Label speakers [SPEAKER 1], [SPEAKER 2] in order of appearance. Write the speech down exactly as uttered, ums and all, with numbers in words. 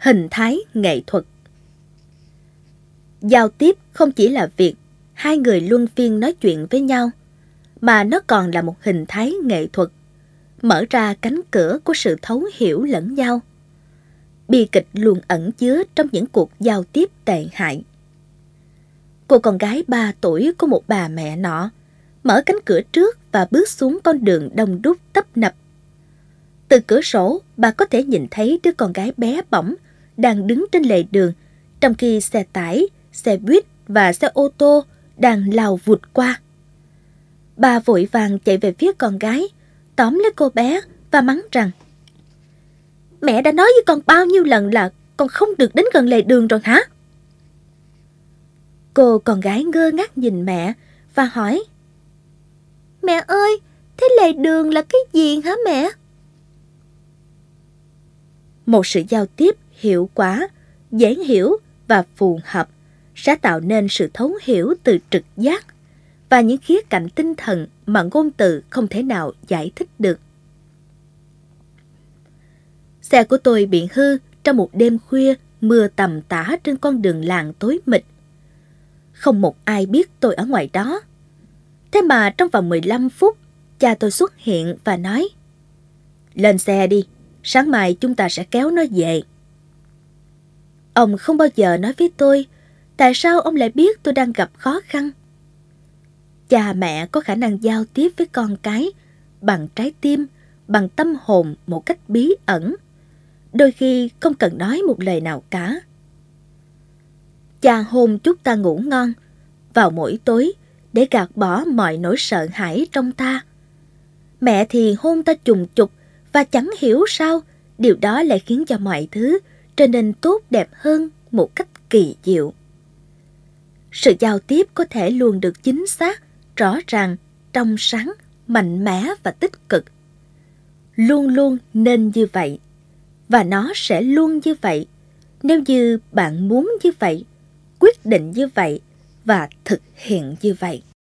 [SPEAKER 1] Hình thái nghệ thuật. Giao tiếp không chỉ là việc hai người luân phiên nói chuyện với nhau, mà nó còn là một hình thái nghệ thuật, mở ra cánh cửa của sự thấu hiểu lẫn nhau. Bi kịch luôn ẩn chứa trong những cuộc giao tiếp tệ hại. Cô con gái ba tuổi của một bà mẹ nọ mở cánh cửa trước và bước xuống con đường đông đúc tấp nập. Từ cửa sổ, bà có thể nhìn thấy đứa con gái bé bỏng đang đứng trên lề đường, trong khi xe tải, xe buýt và xe ô tô đang lao vụt qua. Bà vội vàng chạy về phía con gái, tóm lấy cô bé và mắng rằng: "Mẹ đã nói với con bao nhiêu lần là con không được đến gần lề đường rồi hả?" Cô con gái ngơ ngác nhìn mẹ và hỏi: "Mẹ ơi, thế lề đường là cái gì hả mẹ?" Một sự giao tiếp hiệu quả, dễ hiểu và phù hợp sẽ tạo nên sự thấu hiểu từ trực giác và những khía cạnh tinh thần mà ngôn từ không thể nào giải thích được. Xe của tôi bị hư trong một đêm khuya mưa tầm tã trên con đường làng tối mịt. Không một ai biết tôi ở ngoài đó. Thế mà trong vòng mười lăm phút, cha tôi xuất hiện và nói: "Lên xe đi, sáng mai chúng ta sẽ kéo nó về." Ông không bao giờ nói với tôi tại sao ông lại biết tôi đang gặp khó khăn. Cha mẹ có khả năng giao tiếp với con cái bằng trái tim, bằng tâm hồn một cách bí ẩn, đôi khi không cần nói một lời nào cả. Cha hôn chúc ta ngủ ngon vào mỗi tối để gạt bỏ mọi nỗi sợ hãi trong ta. Mẹ thì hôn ta trùng trục và chẳng hiểu sao điều đó lại khiến cho mọi thứ trở nên tốt đẹp hơn một cách kỳ diệu. Sự giao tiếp có thể luôn được chính xác, rõ ràng, trong sáng, mạnh mẽ và tích cực. Luôn luôn nên như vậy, và nó sẽ luôn như vậy nếu như bạn muốn như vậy, quyết định như vậy và thực hiện như vậy.